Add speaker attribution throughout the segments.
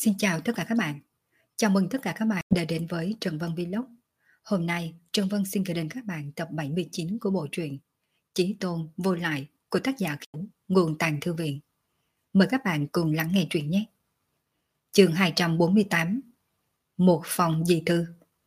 Speaker 1: Xin chào tất cả các bạn. Chào mừng tất cả các bạn đã đến với Trần Vân Vlog. Hôm nay, Trần Vân xin gửi đến các bạn tập 79 của bộ truyện Chí Tôn Vô Lại của tác giả Khiếu, nguồn Tàng Thư Viện. Mời các bạn cùng lắng nghe truyện nhé. Chương 248. Một phòng di thư.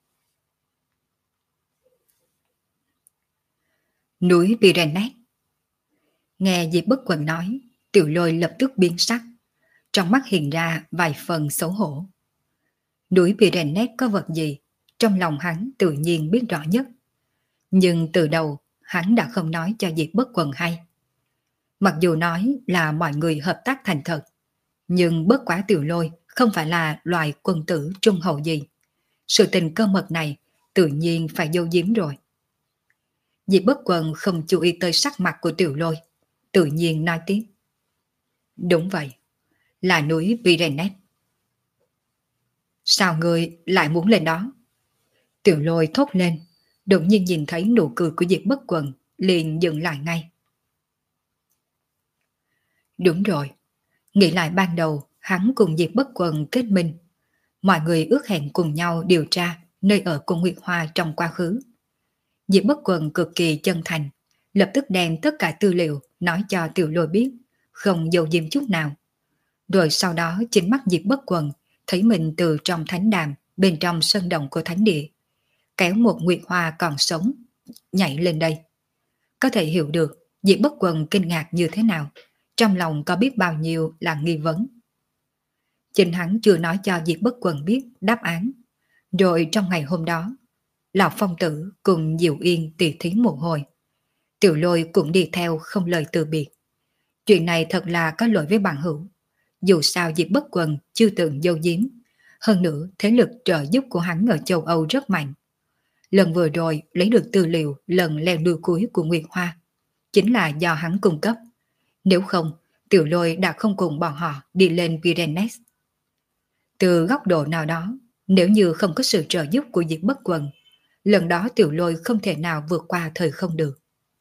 Speaker 1: Núi Pyrenees. Nghe Diệp Bất Quần nói, Tiểu Lôi lập tức biến sắc, trong mắt hiện ra vài phần xấu hổ. Núi Pyrenees có vật gì, trong lòng hắn tự nhiên biết rõ nhất. Nhưng từ đầu, hắn đã không nói cho Diệp Bất Quần hay. Mặc dù nói là mọi người hợp tác thành thật, nhưng bất quá Tiểu Lôi không phải là loài quân tử trung hậu gì. Sự tình cơ mật này tự nhiên phải giấu giếm rồi. Diệp Bất Quần không chú ý tới sắc mặt của Tiểu Lôi, tự nhiên nói tiếp. Đúng vậy, là núi Pyrenees. Sao người lại muốn lên đó? Tiểu Lôi thốt lên, đột nhiên nhìn thấy nụ cười của Diệp Bất Quần, liền dừng lại ngay. Đúng rồi, nghĩ lại ban đầu hắn cùng Diệp Bất Quần kết minh. Mọi người ước hẹn cùng nhau điều tra nơi ở của Nguyệt Hoa trong quá khứ. Diệp Bất Quần cực kỳ chân thành, lập tức đem tất cả tư liệu nói cho Tiểu Lôi biết, không giấu giếm chút nào. Rồi sau đó chính mắt Diệp Bất Quần thấy mình từ trong thánh đàm bên trong sân động của thánh địa, kéo một Nguyệt Hoa còn sống, nhảy lên đây. Có thể hiểu được Diệp Bất Quần kinh ngạc như thế nào, trong lòng có biết bao nhiêu là nghi vấn. Chính hắn chưa nói cho Diệp Bất Quần biết đáp án. Rồi trong ngày hôm đó, Lão Phong Tử cùng Diệu Yên tỉ thí một hồi. Tiểu Lôi cũng đi theo không lời từ biệt. Chuyện này thật là có lỗi với bạn hữu. Dù sao Diệp Bất Quần chưa từng giấu giếm. Hơn nữa thế lực trợ giúp của hắn ở châu Âu rất mạnh. Lần vừa rồi lấy được tư liệu lần leo núi cuối của Nguyệt Hoa chính là do hắn cung cấp. Nếu không, Tiểu Lôi đã không cùng bọn họ đi lên Pyrenees. Từ góc độ nào đó, nếu như không có sự trợ giúp của Diệp Bất Quần, lần đó Tiểu Lôi không thể nào vượt qua thời không được.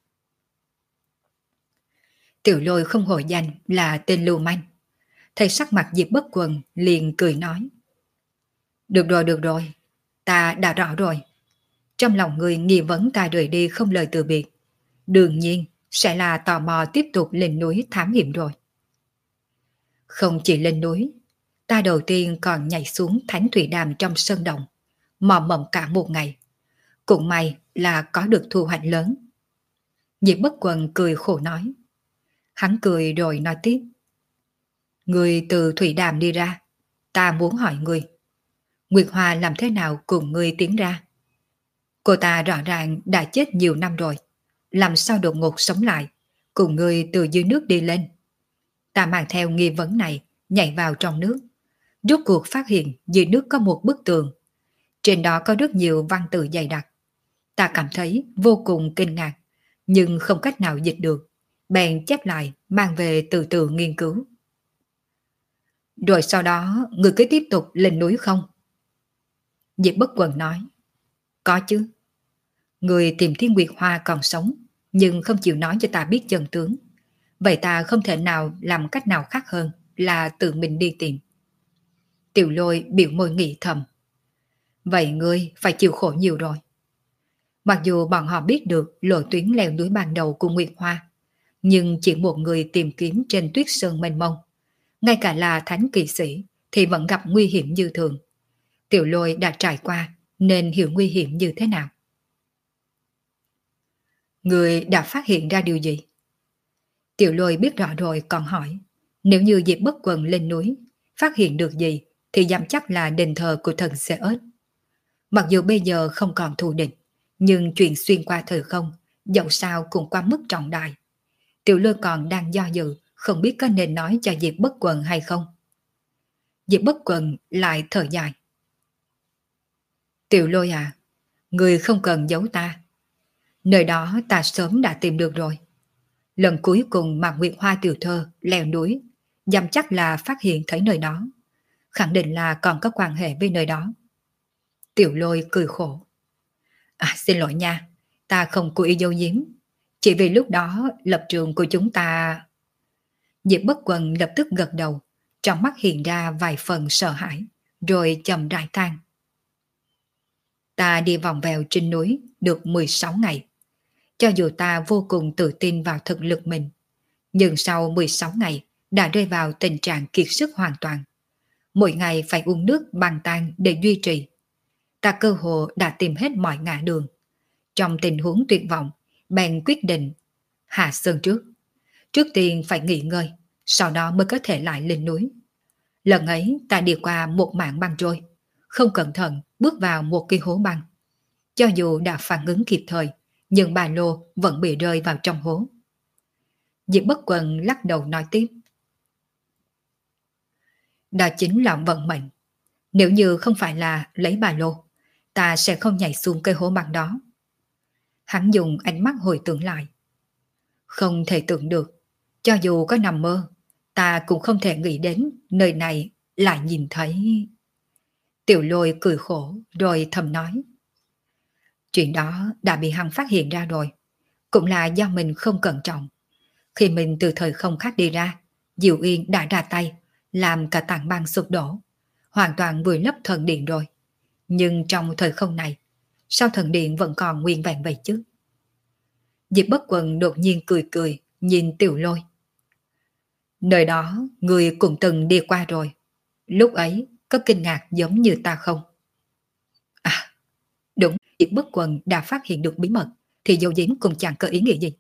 Speaker 1: Tiểu Lôi không hồi danh là tên lưu manh. Thấy sắc mặt Diệp Bất Quần liền cười nói. Được rồi, ta đã rõ rồi. Trong lòng người nghi vấn ta rời đi không lời từ biệt, đương nhiên sẽ là tò mò tiếp tục lên núi thám hiểm rồi. Không chỉ lên núi, ta đầu tiên còn nhảy xuống Thánh Thủy Đàm trong sơn động, mò mẫm cả một ngày. Cũng may là có được thu hoạch lớn. Diệp Bất Quần cười khổ nói. Hắn cười rồi nói tiếp. Người từ Thủy Đàm đi ra, ta muốn hỏi người, Nguyệt Hoa làm thế nào cùng người tiến ra? Cô ta rõ ràng đã chết nhiều năm rồi, làm sao đột ngột sống lại, cùng người từ dưới nước đi lên? Ta mang theo nghi vấn này, nhảy vào trong nước. Rốt cuộc phát hiện dưới nước có một bức tường. Trên đó có rất nhiều văn tự dày đặc. Ta cảm thấy vô cùng kinh ngạc, nhưng không cách nào dịch được. Bèn chép lại, mang về từ từ nghiên cứu. Rồi sau đó, người cứ tiếp tục lên núi không? Diệp Bất Quần nói. Có chứ. Người tìm Thiên Nguyệt Hoa còn sống, nhưng không chịu nói cho ta biết chân tướng. Vậy ta không thể nào làm cách nào khác hơn là tự mình đi tìm. Tiểu Lôi biểu môi nghĩ thầm. Vậy ngươi phải chịu khổ nhiều rồi. Mặc dù bọn họ biết được lộ tuyến leo núi ban đầu của Nguyệt Hoa, nhưng chỉ một người tìm kiếm trên tuyết sơn mênh mông, ngay cả là thánh kỵ sĩ thì vẫn gặp nguy hiểm như thường. Tiểu Lôi đã trải qua nên hiểu nguy hiểm như thế nào. Người đã phát hiện ra điều gì? Tiểu Lôi biết rõ rồi còn hỏi. Nếu như Diệp Bất Quần lên núi, phát hiện được gì thì dám chắc là đền thờ của thần Zeus. Mặc dù bây giờ không còn thù địch, nhưng chuyện xuyên qua thời không, dẫu sao cũng quá mức trọng đại. Tiểu Lôi còn đang do dự, không biết có nên nói cho Diệp Bất Quần hay không. Diệp Bất Quần lại thở dài. Tiểu Lôi à, người không cần giấu ta. Nơi đó ta sớm đã tìm được rồi. Lần cuối cùng mà Nguyệt Hoa tiểu thơ leo núi, dám chắc là phát hiện thấy nơi đó. Khẳng định là còn có quan hệ với nơi đó. Tiểu Lôi cười khổ. Xin lỗi nha, ta không cố ý giấu giếm. Chỉ vì lúc đó lập trường của chúng ta... Diệp Bất Quần lập tức gật đầu, trong mắt hiện ra vài phần sợ hãi, rồi chậm rãi than. Ta đi vòng vèo trên núi được 16 ngày. Cho dù ta vô cùng tự tin vào thực lực mình, nhưng sau 16 ngày đã rơi vào tình trạng kiệt sức hoàn toàn. Mỗi ngày phải uống nước bằng tan để duy trì. Ta cơ hồ đã tìm hết mọi ngã đường. Trong tình huống tuyệt vọng, bèn quyết định hạ sơn trước. Trước tiên phải nghỉ ngơi, sau đó mới có thể lại lên núi. Lần ấy ta đi qua một mảng băng trôi, không cẩn thận bước vào một cái hố băng. Cho dù đã phản ứng kịp thời, nhưng ba lô vẫn bị rơi vào trong hố. Diệp Bất Quần lắc đầu nói tiếp. Đó chính là vận mệnh. Nếu như không phải là lấy ba lô, ta sẽ không nhảy xuống cây hố băng đó. Hắn dùng ánh mắt hồi tưởng lại. Không thể tưởng được, cho dù có nằm mơ, ta cũng không thể nghĩ đến nơi này lại nhìn thấy. Tiểu Lôi cười khổ rồi thầm nói. Chuyện đó đã bị hắn phát hiện ra rồi, cũng là do mình không cẩn trọng. Khi mình từ thời không khác đi ra, Diệu Yên đã ra tay, làm cả tảng băng sụp đổ, hoàn toàn vùi lấp thần điện rồi. Nhưng trong thời không này, sao thần điện vẫn còn nguyên vẹn vậy chứ? Diệp Bất Quần đột nhiên cười cười, nhìn Tiểu Lôi. Nơi đó, người cũng từng đi qua rồi. Lúc ấy, có kinh ngạc giống như ta không? À, đúng, Diệp Bất Quần đã phát hiện được bí mật, thì dấu giếm cũng chẳng có ý nghĩa gì.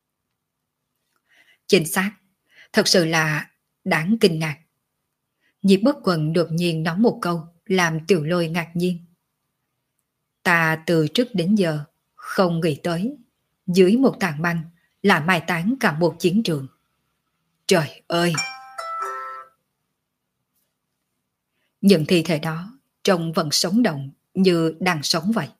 Speaker 1: Chính xác, thật sự là đáng kinh ngạc. Diệp Bất Quần đột nhiên nói một câu, làm Tiểu Lôi ngạc nhiên. Ta từ trước đến giờ, không nghĩ tới, dưới một tảng băng là mai táng cả một chiến trường. Trời ơi! Những thi thể đó trông vẫn sống động như đang sống vậy.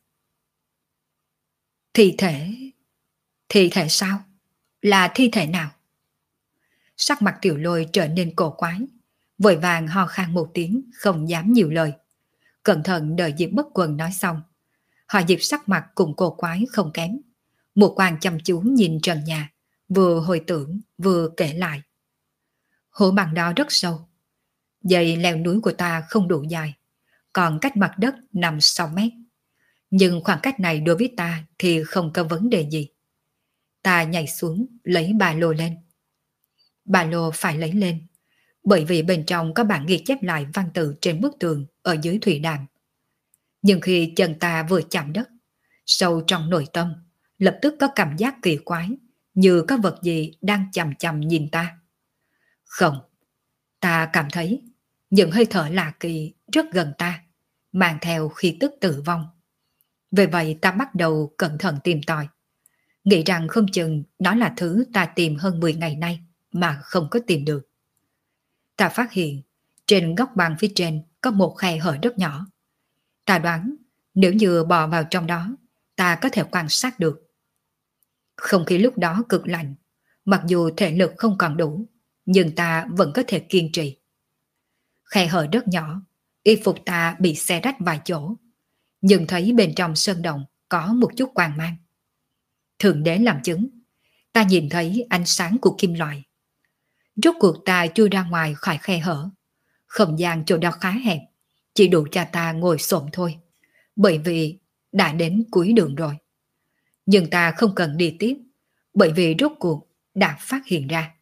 Speaker 1: Thi thể? Thi thể sao? Là thi thể nào? Sắc mặt Tiểu Lôi trở nên cổ quái, vội vàng ho khan một tiếng, không dám nhiều lời. Cẩn thận đợi Diệp Bất Quần nói xong. Họ Diệp sắc mặt cũng cổ quái không kém. Một quan chăm chú nhìn trần nhà, vừa hồi tưởng vừa kể lại. Hố băng đó rất sâu. Dây leo núi của ta không đủ dài, còn cách mặt đất 5-6 mét. Nhưng khoảng cách này đối với ta thì không có vấn đề gì. Ta nhảy xuống lấy ba lô lên. Ba lô phải lấy lên, bởi vì bên trong có bản ghi chép lại văn tự trên bức tường ở dưới thủy đàm. Nhưng khi chân ta vừa chạm đất, sâu trong nội tâm, lập tức có cảm giác kỳ quái, như có vật gì đang chằm chằm nhìn ta. Không, ta cảm thấy những hơi thở lạ kỳ rất gần ta, mang theo khí tức tử vong. Vì vậy ta bắt đầu cẩn thận tìm tòi, nghĩ rằng không chừng đó là thứ ta tìm hơn 10 ngày nay mà không có tìm được. Ta phát hiện trên góc băng phía trên có một khe hở rất nhỏ. Ta đoán nếu như bò vào trong đó, ta có thể quan sát được. Không khí lúc đó cực lạnh, mặc dù thể lực không còn đủ, nhưng ta vẫn có thể kiên trì. Khe hở rất nhỏ, y phục ta bị xé rách vài chỗ, nhưng thấy bên trong sơn động có một chút quang mang. Thượng đế làm chứng, ta nhìn thấy ánh sáng của kim loại. Rốt cuộc ta chui ra ngoài khỏi khe hở. Không gian chỗ đó khá hẹp, chỉ đủ cho ta ngồi xổm thôi, bởi vì đã đến cuối đường rồi. Nhưng ta không cần đi tiếp, bởi vì rốt cuộc đã phát hiện ra.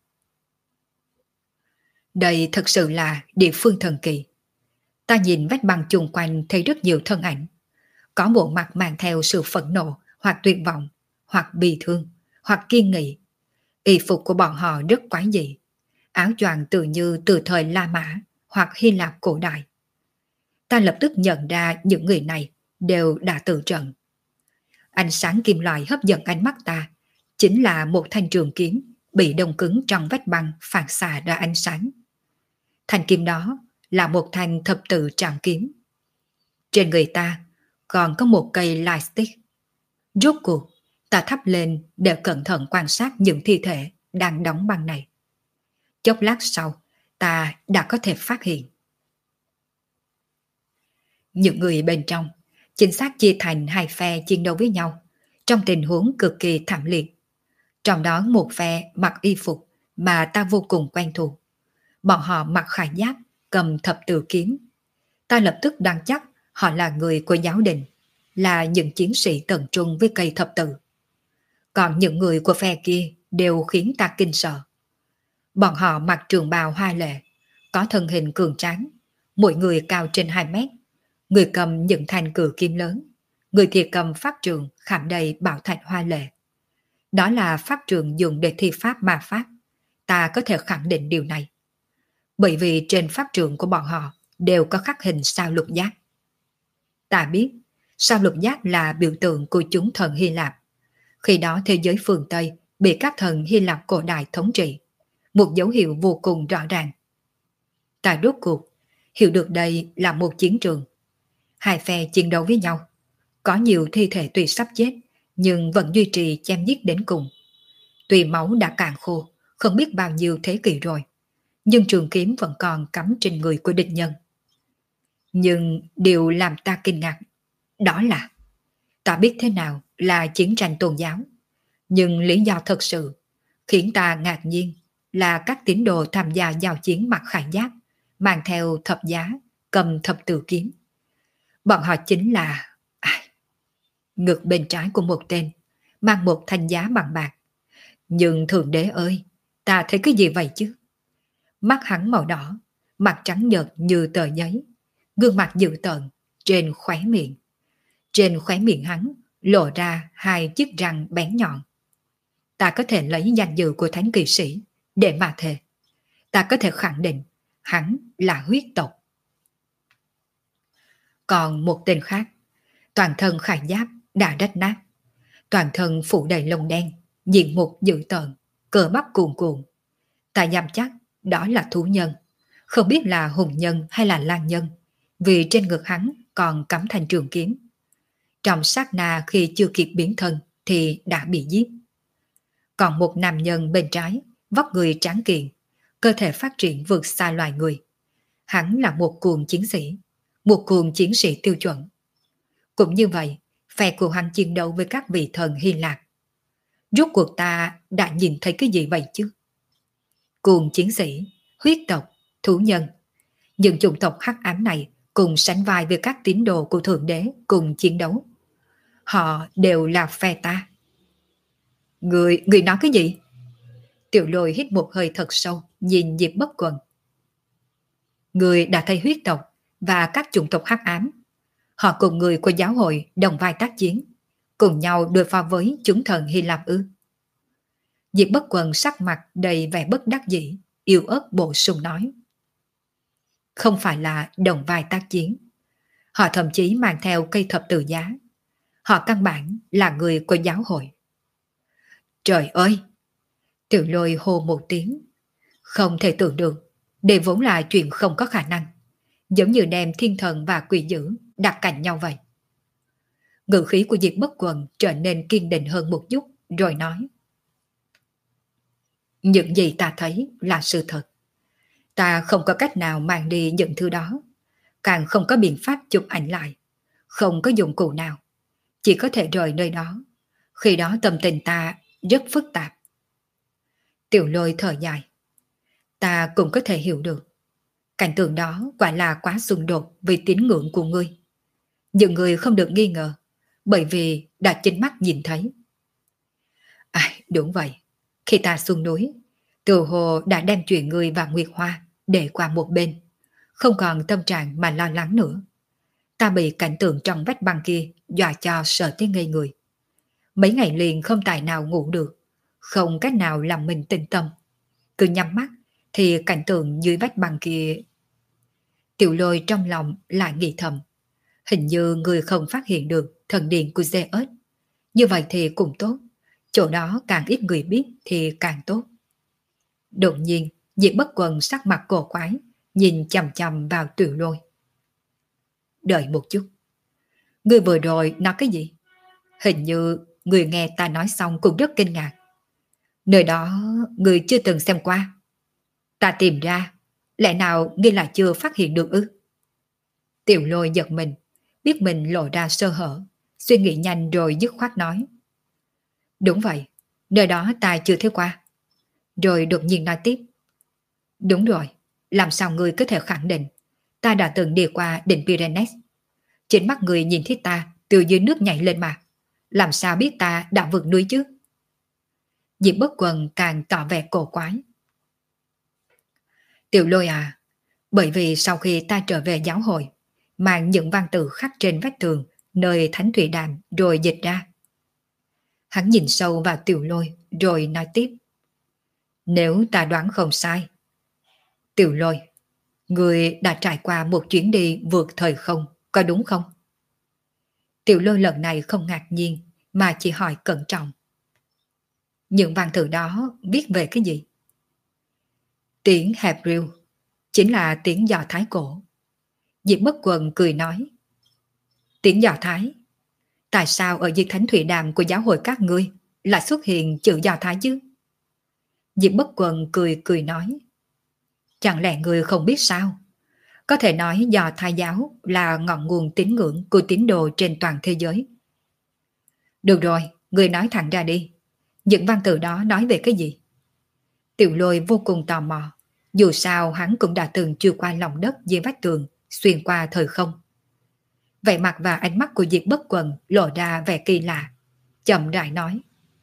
Speaker 1: Đây thật sự là địa phương thần kỳ. Ta nhìn vách băng chung quanh thấy rất nhiều thân ảnh. Có bộ mặt mang theo sự phẫn nộ, hoặc tuyệt vọng, hoặc bi thương, hoặc kiên nghị. Y phục của bọn họ rất quái dị. Áo choàng tự như từ thời La Mã hoặc Hy Lạp cổ đại. Ta lập tức nhận ra những người này đều đã tự trận. Ánh sáng kim loại hấp dẫn ánh mắt ta, chính là một thanh trường kiếm bị đông cứng trong vách băng phản xạ ra ánh sáng. Thanh kiếm đó là một thanh thập tự trảm kiếm. Trên người ta còn có một cây lightstick. Rốt cuộc, ta thắp lên để cẩn thận quan sát những thi thể đang đóng băng này. Chốc lát sau, ta đã có thể phát hiện. Những người bên trong chính xác chia thành hai phe chiến đấu với nhau trong tình huống cực kỳ thảm liệt. Trong đó một phe mặc y phục mà ta vô cùng quen thuộc. Bọn họ mặc khải giáp, cầm thập tự kiếm. Ta lập tức đoán chắc họ là người của giáo đình, là những chiến sĩ tận trung với cây thập tự. Còn những người của phe kia đều khiến ta kinh sợ. Bọn họ mặc trường bào hoa lệ, có thân hình cường tráng, mỗi người cao trên 2 mét, người cầm những thanh cử kim lớn, người thì cầm pháp trường khảm đầy bảo thạch hoa lệ. Đó là pháp trường dùng để thi pháp ma pháp, ta có thể khẳng định điều này. Bởi vì trên pháp trường của bọn họ đều có khắc hình sao lục giác. Ta biết, sao lục giác là biểu tượng của chúng thần Hy Lạp. Khi đó thế giới phương Tây bị các thần Hy Lạp cổ đại thống trị, một dấu hiệu vô cùng rõ ràng. Ta rốt cuộc hiểu được đây là một chiến trường. Hai phe chiến đấu với nhau. Có nhiều thi thể tuy sắp chết, nhưng vẫn duy trì chém giết đến cùng. Tuy máu đã cạn khô, không biết bao nhiêu thế kỷ rồi, nhưng trường kiếm vẫn còn cắm trên người của địch nhân. Nhưng điều làm ta kinh ngạc, đó là ta biết thế nào là chiến tranh tôn giáo, nhưng lý do thật sự khiến ta ngạc nhiên là các tín đồ tham gia giao chiến mặc khải giáp, mang theo thập giá, cầm thập tự kiếm. Bọn họ chính là ngực bên trái của một tên mang một thanh giá bằng bạc. Nhưng Thượng Đế ơi, ta thấy cái gì vậy chứ? Mắt hắn màu đỏ, mặt trắng nhợt như tờ giấy, gương mặt dữ tợn trên khóe miệng. Trên khóe miệng hắn lộ ra 2 chiếc răng bén nhọn. Ta có thể lấy danh dự của thánh kỵ sĩ để mà thề. Ta có thể khẳng định hắn là huyết tộc. Còn một tên khác, toàn thân khải giáp đã rách nát, toàn thân phủ đầy lông đen, diện mục dữ tợn, cờ bắp cuồn cuộn. Ta dám chắc đó là thú nhân, không biết là hùng nhân hay là lang nhân, vì trên ngực hắn còn cắm thanh trường kiếm. Trong sát na khi chưa kịp biến thân thì đã bị giết. Còn một nam nhân bên trái, vóc người tráng kiện, cơ thể phát triển vượt xa loài người. Hắn là một cuồng chiến sĩ tiêu chuẩn. Cũng như vậy, phe của hắn chiến đấu với các vị thần Hy Lạp. Rốt cuộc ta đã nhìn thấy cái gì vậy chứ? Cuồng chiến sĩ, huyết tộc, thú nhân. Những chủng tộc hắc ám này cùng sánh vai với các tín đồ của Thượng Đế cùng chiến đấu. Họ đều là phe ta. Người nói cái gì? Tiểu Lôi hít một hơi thật sâu, nhìn Diệp Bất Quần. Người đã thấy huyết tộc và các chủng tộc hắc ám. Họ cùng người của giáo hội đồng vai tác chiến, cùng nhau đối phó với chúng thần Hy Lạp ư? Diệp Bất Quần sắc mặt đầy vẻ bất đắc dĩ, yếu ớt bổ sung nói. Không phải là đồng vai tác chiến. Họ thậm chí mang theo cây thập tự giá. Họ căn bản là người của giáo hội. Trời ơi! Tiểu Lôi hô một tiếng. Không thể tưởng được, đây vốn là chuyện không có khả năng. Giống như đem thiên thần và quỷ dữ đặt cạnh nhau vậy. Ngữ khí của Diệp Bất Quần trở nên kiên định hơn một chút, rồi nói. Những gì ta thấy là sự thật. Ta không có cách nào mang đi những thứ đó, càng không có biện pháp chụp ảnh lại, không có dụng cụ nào, chỉ có thể rời nơi đó. Khi đó tâm tình ta rất phức tạp. Tiểu Lôi thở dài. Ta cũng có thể hiểu được. Cảnh tượng đó quả là quá xung đột với tín ngưỡng của ngươi. Những người không được nghi ngờ, bởi vì đã chính mắt nhìn thấy. Đúng vậy. Khi ta xuống núi, Từ Hồ đã đem chuyện ngươi và Nguyệt Hoa để qua một bên, không còn tâm trạng mà lo lắng nữa. Ta bị cảnh tượng trong vách băng kia dọa cho sợ tới ngây người. Mấy ngày liền không tài nào ngủ được, không cách nào làm mình tĩnh tâm. Cứ nhắm mắt thì cảnh tượng dưới vách băng kia. Tiểu Lôi trong lòng lại nghĩ thầm. Hình như người không phát hiện được thần điện của Zeus. Như vậy thì cũng tốt. Chỗ đó càng ít người biết thì càng tốt. Đột nhiên, Diệp Bất Quần sắc mặt cổ quái, nhìn chằm chằm vào Tiểu Lôi. Đợi một chút. Người vừa rồi nói cái gì? Hình như người nghe ta nói xong cũng rất kinh ngạc. Nơi đó người chưa từng xem qua. Ta tìm ra, lẽ nào ngươi là chưa phát hiện được ư? Tiểu Lôi giật mình, biết mình lộ ra sơ hở, suy nghĩ nhanh rồi dứt khoát nói. Đúng vậy, nơi đó ta chưa thấy qua. Rồi đột nhiên nói tiếp. Đúng rồi, Làm sao ngươi có thể khẳng định ta đã từng đi qua đỉnh Pyrenees? Chính mắt người nhìn thấy ta từ dưới nước nhảy lên mà. Làm sao biết ta đã vượt núi chứ? Diệp Bất Quần càng tỏ vẻ cổ quái. Tiểu Lôi à, bởi vì sau khi ta trở về giáo hội, mang những văn tự khắc trên vách tường nơi Thánh Thủy Đàm rồi dịch ra. Hắn nhìn sâu vào Tiểu Lôi rồi nói tiếp. Nếu ta đoán không sai, Tiểu Lôi, người đã trải qua một chuyến đi vượt thời không, có đúng không? Tiểu Lôi lần này không ngạc nhiên mà chỉ hỏi cẩn trọng. Những văn tự đó viết về cái gì? Tiếng Hebrew, chính là tiếng Do Thái cổ. Diệp Bất Quần cười nói. Tiếng Do Thái? Tại sao ở dưới Thánh Thủy Đàm của giáo hội các ngươi lại xuất hiện chữ Do Thái chứ? Diệp Bất Quần cười cười nói. Chẳng lẽ ngươi không biết sao? Có thể nói Do Thái giáo là ngọn nguồn tín ngưỡng của tín đồ trên toàn thế giới. Được rồi, ngươi nói thẳng ra đi. Những văn tự đó nói về cái gì? Tiểu Lôi vô cùng tò mò. Dù sao hắn cũng đã từng chui qua lòng đất dưới vách tường, xuyên qua thời không. Vẻ mặt và ánh mắt của Diệp Bất Quần lộ ra vẻ kỳ lạ. Chậm rãi nói.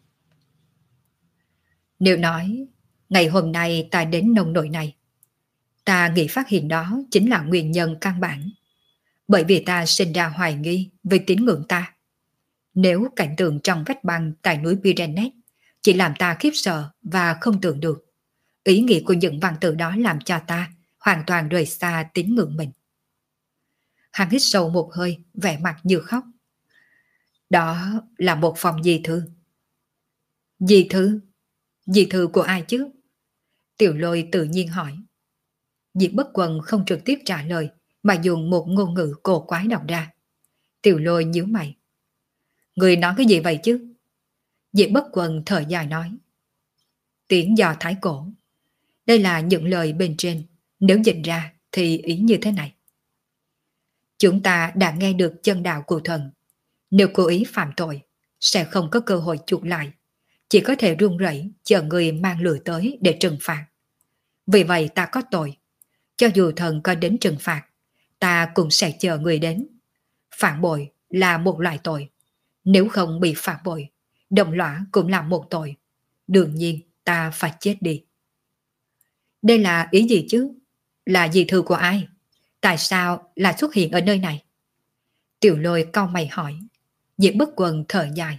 Speaker 1: Nếu nói, ngày hôm nay ta đến nông nỗi này, ta nghĩ phát hiện đó chính là nguyên nhân căn bản. Bởi vì ta sinh ra hoài nghi về tín ngưỡng ta. Nếu cảnh tượng trong vách băng tại núi Pyrenees chỉ làm ta khiếp sợ và không tưởng được, ý nghĩa của những văn tự đó làm cho ta hoàn toàn rời xa tín ngưỡng mình. Hắn hít sâu một hơi, vẻ mặt như khóc. Đó là một phòng di thư. Di thư? Di thư của ai chứ? Tiểu Lôi tự nhiên hỏi. Diệp Bất Quần không trực tiếp trả lời, mà dùng một ngôn ngữ cổ quái đọc ra. Tiểu Lôi nhíu mày. Người nói cái gì vậy chứ? Diệp Bất Quần thở dài nói. Tiếng Do Thái cổ. Đây là những lời bên trên, nếu dịch ra thì ý như thế này. Chúng ta đã nghe được chân đạo của thần. Nếu cố ý phạm tội, sẽ không có cơ hội chuộc lại. Chỉ có thể run rẩy chờ người mang lửa tới để trừng phạt. Vì vậy ta có tội. Cho dù thần có đến trừng phạt, ta cũng sẽ chờ người đến. Phản bội là một loại tội. Nếu không bị phản bội, đồng lõa cũng là một tội. Đương nhiên ta phải chết đi. Đây là ý gì chứ? Là di thư của ai? Tại sao lại xuất hiện ở nơi này? Tiểu Lôi cau mày hỏi. Diệp Bất Quần thở dài.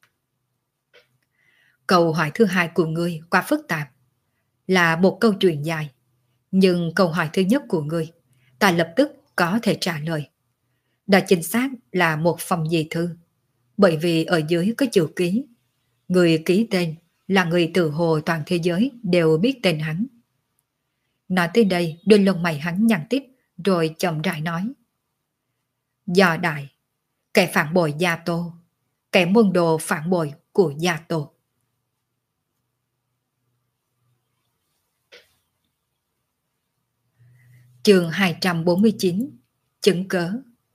Speaker 1: Câu hỏi thứ hai của ngươi quá phức tạp. Là một câu chuyện dài. Nhưng câu hỏi thứ nhất của ngươi, ta lập tức có thể trả lời. Đó chính xác là một phong di thư. Bởi vì ở dưới có chữ ký. Người ký tên là người tự hồ toàn thế giới đều biết tên hắn. Nói tới đây, đôi lông mày hắn nhăn tiếp, rồi chậm rãi nói. Do Đại, kẻ phản bội Gia Tô, kẻ môn đồ phản bội của Gia Tô. Chương 249. Chứng cớ.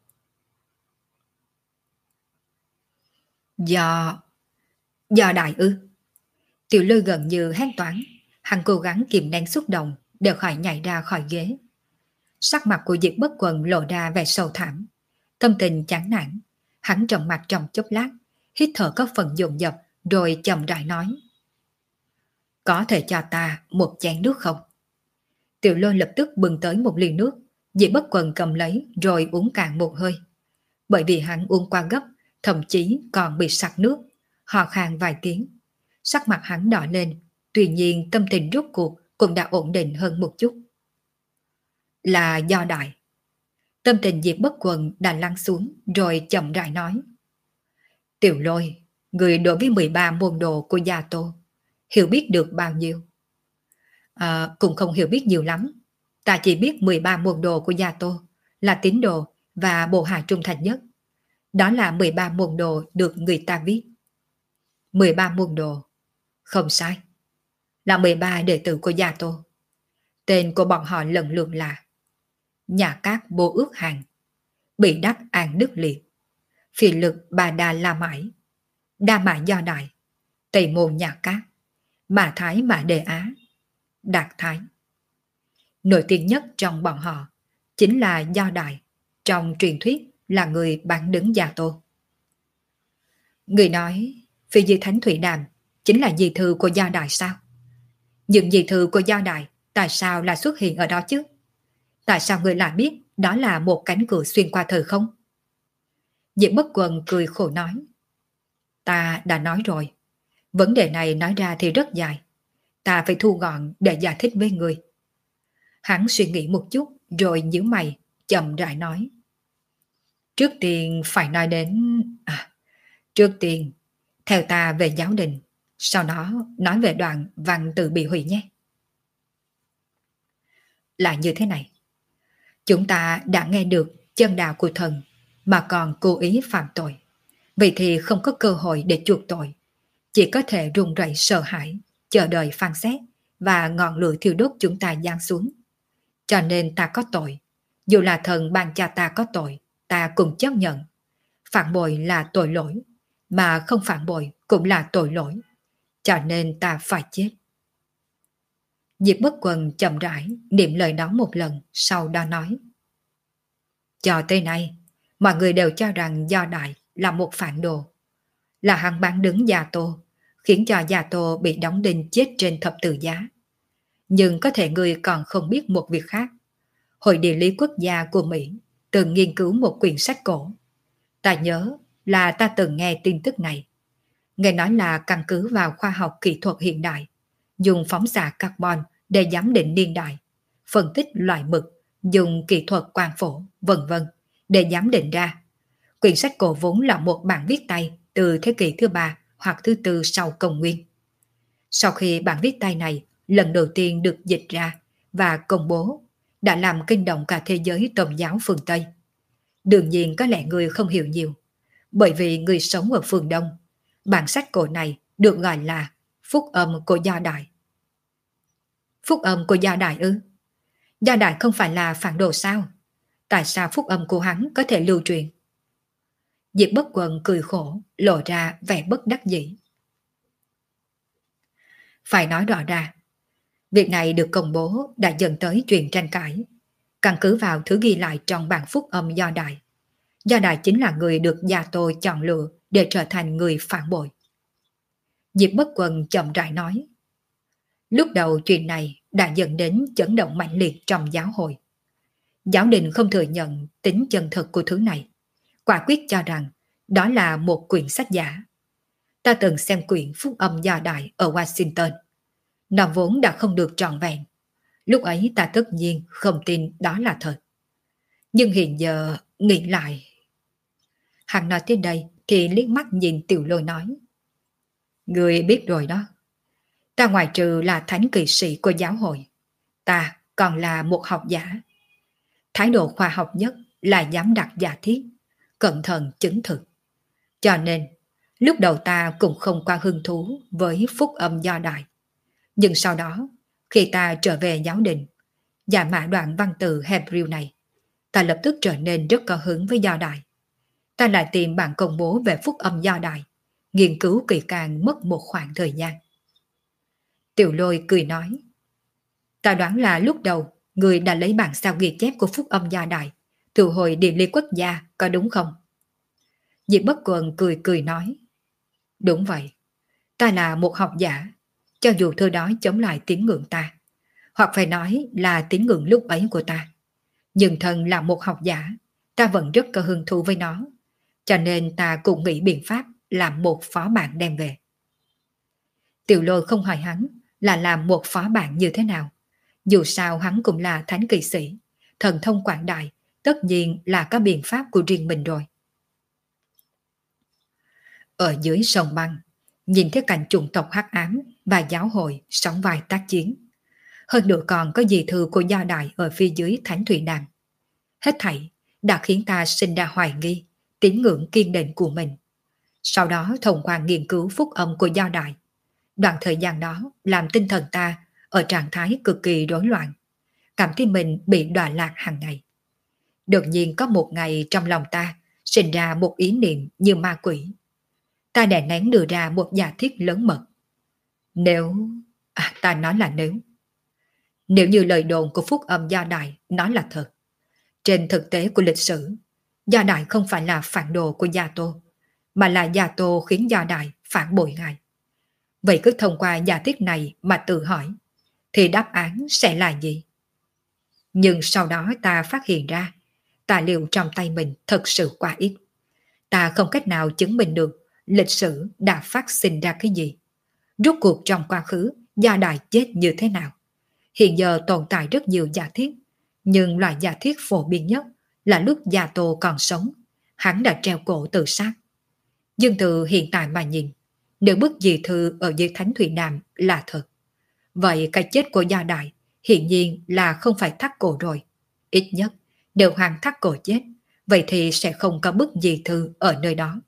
Speaker 1: Do Đại ư? Tiểu Lôi gần như hét toán, hắn cố gắng kìm nén xúc động để khỏi nhảy ra khỏi ghế. Sắc mặt của Diệp Bất Quần lộ ra vẻ sầu thảm, tâm tình chán nản. Hắn trầm mặt trong chốc lát, hít thở có phần dồn dập, rồi chậm rãi nói. Có thể cho ta một chén nước không? Tiểu Lôi lập tức bưng tới một ly nước, Diệp Bất Quần cầm lấy rồi uống cạn một hơi. Bởi vì hắn uống qua gấp, thậm chí còn bị sặc nước, hò khan vài tiếng. Sắc mặt hắn đỏ lên, tuy nhiên tâm tình rốt cuộc cũng đã ổn định hơn một chút. Là Do Đại. Tâm tình Diệp Bất Quần đã lắng xuống rồi chậm rãi nói. Tiểu Lôi, người đối với 13 môn đồ của Gia Tô, hiểu biết được bao nhiêu? Cũng không hiểu biết nhiều lắm. Ta chỉ biết 13 môn đồ của Gia Tô là tín đồ và bộ hạ trung thành nhất. Đó là 13 môn đồ được người ta viết. 13 môn đồ. Không sai. Là 13 đệ tử của Gia Tô. Tên của bọn họ lần lượt là Nhà Cát Bô Ước Hàng, Bị Đắc An Đức Liệt, Phi Lực Bà Đà La Mãi, Đa Mã Do Đại, Tây Môn Nhà Cát, Mã Thái Mã Đề Á, Đạt Thái. Nổi tiếng nhất trong bọn họ chính là Do Đại, trong truyền thuyết là người bán đứng Gia Tô. Người nói phi di Thánh Thủy Đàm chính là di thư của Do Đại sao? Nhưng di thư của Do Đại tại sao lại xuất hiện ở đó chứ? Tại sao người lại biết đó là một cánh cửa xuyên qua thời không? Diệp Bất Quần cười khổ nói. Ta đã nói rồi, vấn đề này nói ra thì rất dài. Ta phải thu gọn để giải thích với người. Hắn suy nghĩ một chút rồi nhíu mày, chậm rãi nói. Trước tiên phải nói đến... trước tiên, theo ta về giáo đình, sau đó nói về đoạn văn tự bị hủy nhé. Là như thế này. Chúng ta đã nghe được chân đạo của thần mà còn cố ý phạm tội. Vậy thì không có cơ hội để chuộc tội. Chỉ có thể run rẩy sợ hãi, chờ đợi phán xét và ngọn lửa thiêu đốt chúng ta giáng xuống. Cho nên ta có tội. Dù là thần ban cha ta có tội, ta cũng chấp nhận. Phản bội là tội lỗi, mà không phản bội cũng là tội lỗi. Cho nên ta phải chết. Diệp Bất Quần chậm rãi niệm lời đó một lần, sau đó nói. Cho tới nay, mọi người đều cho rằng Do Đại là một phản đồ. Là hắn bán đứng Gia Tô, khiến cho Gia Tô bị đóng đinh chết trên thập tự giá. Nhưng có thể người còn không biết một việc khác. Hội địa lý quốc gia của Mỹ từng nghiên cứu một quyển sách cổ. Ta nhớ là ta từng nghe tin tức này. Nghe nói là căn cứ vào khoa học kỹ thuật hiện đại, dùng phóng xạ carbon để giám định niên đại, phân tích loại mực, dùng kỹ thuật quang phổ, vân vân để giám định ra. Quyển sách cổ vốn là một bản viết tay từ thế kỷ thứ 3 hoặc thứ 4 sau công nguyên. Sau khi bản viết tay này lần đầu tiên được dịch ra và công bố, đã làm kinh động cả thế giới tôn giáo phương Tây. Đương nhiên có lẽ người không hiểu nhiều, bởi vì người sống ở phương Đông, bản sách cổ này được gọi là Phúc âm của Do Đại. Phúc âm của Do Đại ư? Do Đại không phải là phản đồ sao? Tại sao phúc âm của hắn có thể lưu truyền? Diệp Bất Quần cười khổ, lộ ra vẻ bất đắc dĩ. Phải nói rõ ra, việc này được công bố đã dẫn tới chuyện tranh cãi. Căn cứ vào thứ ghi lại trong bản phúc âm Do Đại. Do Đại chính là người được Gia Tô chọn lựa để trở thành người phản bội. Diệp Bất Quần chậm rãi nói. Lúc đầu chuyện này đã dẫn đến chấn động mạnh liệt trong giáo hội. Giáo đình không thừa nhận tính chân thực của thứ này. Quả quyết cho rằng đó là một quyển sách giả. Ta từng xem quyển phúc âm Do Đại ở Washington. Nó vốn đã không được trọn vẹn. Lúc ấy ta tất nhiên không tin đó là thật. Nhưng hiện giờ nghĩ lại. Hắn nói tới đây thì liếc mắt nhìn Tiểu Lôi nói. Người biết rồi đó. Ta ngoài trừ là thánh kỵ sĩ của giáo hội, ta còn là một học giả. Thái độ khoa học nhất là dám đặt giả thiết, cẩn thận chứng thực. Cho nên, lúc đầu ta cũng không qua hứng thú với phúc âm Do Đại. Nhưng sau đó, khi ta trở về giáo đình, giải mã đoạn văn từ Hebrew này, ta lập tức trở nên rất có hứng với Do Đại. Ta lại tìm bản công bố về phúc âm Do Đại, nghiên cứu kỹ càng mất một khoảng thời gian. Tiểu Lôi cười nói. Ta đoán là lúc đầu người đã lấy bản sao ghi chép của phúc âm Do Đại từ hội địa lý quốc gia, có đúng không? Diệp Bất Quần cười cười nói. Đúng vậy. Ta là một học giả. Cho dù thư đó chống lại tín ngưỡng ta, hoặc phải nói là tín ngưỡng lúc ấy của ta, nhưng thân là một học giả, ta vẫn rất có hứng thú với nó. Cho nên ta cũng nghĩ biện pháp làm một phó bản đem về. Tiểu Lôi không hỏi hắn là làm một phó bản như thế nào. Dù sao hắn cũng là thánh kỵ sĩ, thần thông quảng đại, tất nhiên là có biện pháp của riêng mình rồi. Ở dưới sông băng, nhìn thấy cảnh chủng tộc hắc ám và giáo hội sóng vai tác chiến. Hơn nữa còn có dị thư của Do Đại ở phía dưới Thánh Thủy Đàm. Hết thảy đã khiến ta sinh ra hoài nghi tín ngưỡng kiên định của mình. Sau đó thông qua nghiên cứu phúc âm của Do Đại, đoạn thời gian đó làm tinh thần ta ở trạng thái cực kỳ rối loạn, cảm thấy mình bị đọa lạc hàng ngày. Đột nhiên có một ngày trong lòng ta sinh ra một ý niệm như ma quỷ. Ta đè nén đưa ra một giả thiết lớn mật. Nếu... ta nói là nếu. Nếu như lời đồn của Phúc Âm Gia Đại nói là thật, trên thực tế của lịch sử, Gia Đại không phải là phản đồ của Gia Tô, mà là Gia Tô khiến Gia Đại phản bội ngài. Vậy cứ thông qua giả thiết này mà tự hỏi, thì đáp án sẽ là gì? Nhưng sau đó ta phát hiện ra, tài liệu trong tay mình thật sự quá ít. Ta không cách nào chứng minh được lịch sử đã phát sinh ra cái gì. Rốt cuộc trong quá khứ, Gia Đại chết như thế nào? Hiện giờ tồn tại rất nhiều giả thiết, nhưng loại giả thiết phổ biến nhất là lúc Gia Tô còn sống, hắn đã treo cổ tự sát. Nhưng từ hiện tại mà nhìn, nếu bức di thư ở dưới Thánh Thủy Nam là thật, vậy cái chết của Gia Đại hiển nhiên là không phải thắt cổ rồi. Ít nhất, nếu Hoàng thắt cổ chết, vậy thì sẽ không có bức di thư ở nơi đó.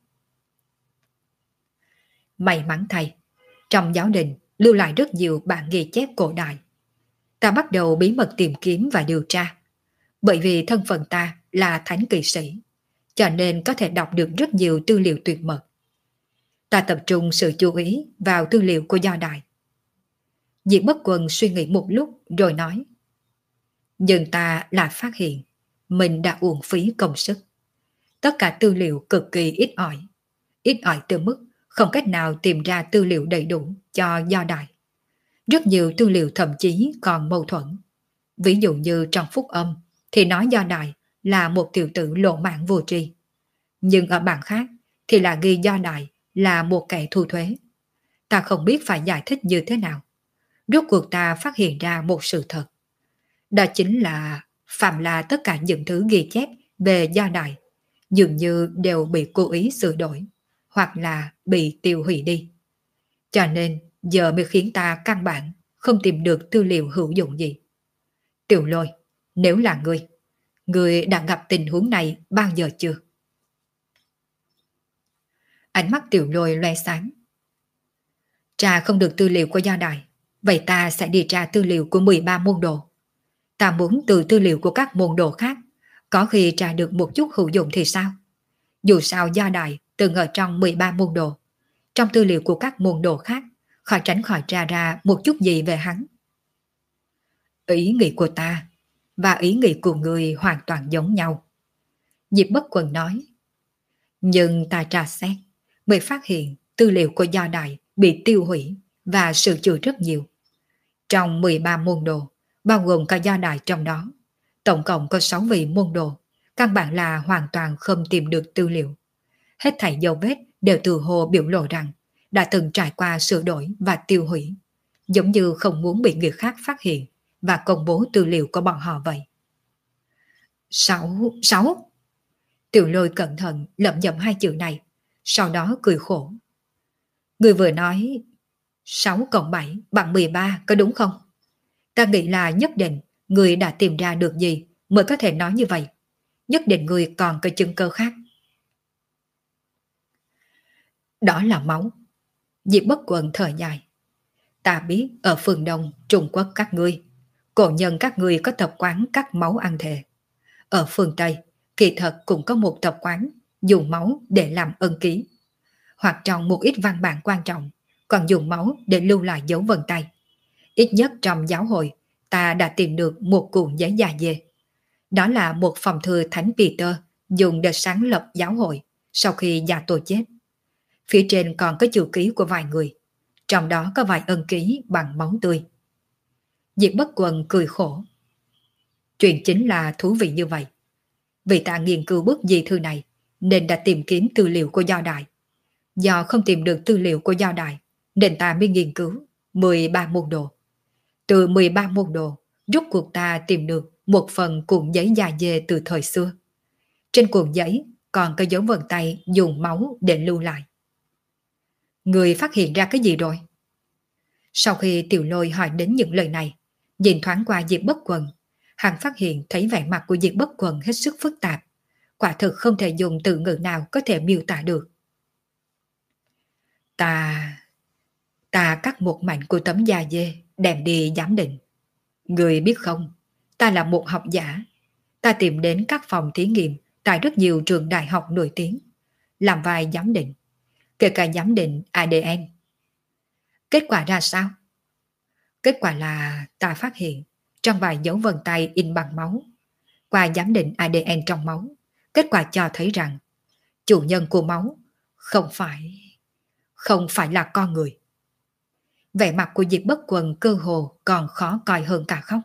Speaker 1: May mắn thay, trong giáo đình lưu lại rất nhiều bản ghi chép cổ đại. Ta bắt đầu bí mật tìm kiếm và điều tra. Bởi vì thân phận ta là thánh kỵ sĩ, cho nên có thể đọc được rất nhiều tư liệu tuyệt mật. Ta tập trung sự chú ý vào tư liệu của Gia Đại. Diệp Bất Quần suy nghĩ một lúc rồi nói: nhưng ta lại phát hiện mình đã uổng phí công sức. Tất cả tư liệu cực kỳ ít ỏi từ mức không cách nào tìm ra tư liệu đầy đủ cho Gia Đại. Rất nhiều tư liệu thậm chí còn mâu thuẫn. Ví dụ như trong Phúc Âm thì nói Gia Đại là một tiểu tử lộ mạng vô tri. Nhưng ở bản khác thì là ghi Gia Đại là một kẻ thu thuế. Ta không biết phải giải thích như thế nào. Rốt cuộc ta phát hiện ra một sự thật. Đó chính là phạm là tất cả những thứ ghi chép về Gia Đại dường như đều bị cố ý sửa đổi hoặc là bị tiêu hủy đi. Cho nên giờ mới khiến ta căn bản không tìm được tư liệu hữu dụng gì. Tiểu Lôi, nếu là ngươi đã gặp tình huống này bao giờ chưa? Ánh mắt Tiểu Lôi loe sáng. Tra không được tư liệu của Gia Đại, vậy ta sẽ đi tra tư liệu của 13 môn đồ. Ta muốn từ tư liệu của các môn đồ khác, có khi tra được một chút hữu dụng thì sao? Dù sao Gia Đại từng ở trong 13 môn đồ, trong tư liệu của các môn đồ khác, khỏi tránh khỏi tra ra một chút gì về hắn. Ý nghĩ của ta và ý nghĩ của người hoàn toàn giống nhau. Diệp Bất Quần nói. Nhưng ta tra xét, mới phát hiện tư liệu của Gia Đại bị tiêu hủy và sửa chữa rất nhiều. Trong 13 môn đồ, bao gồm cả Gia Đại trong đó, tổng cộng có 6 vị môn đồ, căn bản là hoàn toàn không tìm được tư liệu. Hết thảy dấu vết đều từ hồ biểu lộ rằng đã từng trải qua sửa đổi và tiêu hủy, giống như không muốn bị người khác phát hiện và công bố tư liệu của bọn họ vậy. 6. Tiểu Lôi cẩn thận lẩm nhẩm hai chữ này, sau đó cười khổ. Người vừa nói 6 cộng 7 bằng 13 có đúng không? Ta nghĩ là nhất định người đã tìm ra được gì mới có thể nói như vậy. Nhất định người còn có chứng cơ khác. Đó là máu. Diệp Bất Quần thở dài. Ta biết ở phương Đông, Trung Quốc các ngươi, cổ nhân các ngươi có tập quán cắt máu ăn thề. Ở phương Tây, kỳ thật cũng có một tập quán dùng máu để làm ân ký. Hoặc trong một ít văn bản quan trọng, còn dùng máu để lưu lại dấu vân tay. Ít nhất trong giáo hội, ta đã tìm được một cuộn giấy da dê. Đó là một phòng thư Thánh Peter dùng để sáng lập giáo hội sau khi Gia Tô chết. Phía trên còn có chữ ký của vài người, trong đó có vài ân ký bằng máu tươi. Diệp Bất Quần cười khổ. Chuyện chính là thú vị như vậy. Vì ta nghiên cứu bức di thư này nên đã tìm kiếm tư liệu của Gia Đại. Do không tìm được tư liệu của Gia Đại nên ta mới nghiên cứu 13 môn đồ. Từ 13 môn đồ, rốt cuộc ta tìm được một phần cuộn giấy da dê từ thời xưa. Trên cuộn giấy còn có dấu vân tay dùng máu để lưu lại. Người phát hiện ra cái gì rồi? Sau khi Tiểu Lôi hỏi đến những lời này, nhìn thoáng qua Diệp Bất Quần, hắn phát hiện thấy vẻ mặt của Diệp Bất Quần hết sức phức tạp, quả thực không thể dùng từ ngữ nào có thể miêu tả được. Ta cắt một mảnh của tấm da dê đem đi giám định. Người biết không, ta là một học giả. Ta tìm đến các phòng thí nghiệm tại rất nhiều trường đại học nổi tiếng, làm vài giám định, kể cả giám định ADN. Kết quả ra sao? Kết quả là ta phát hiện trong vài dấu vân tay in bằng máu. Qua giám định ADN trong máu, kết quả cho thấy rằng chủ nhân của máu không phải là con người. Vẻ mặt của Diệp Bất Quần cơ hồ còn khó coi hơn cả khóc.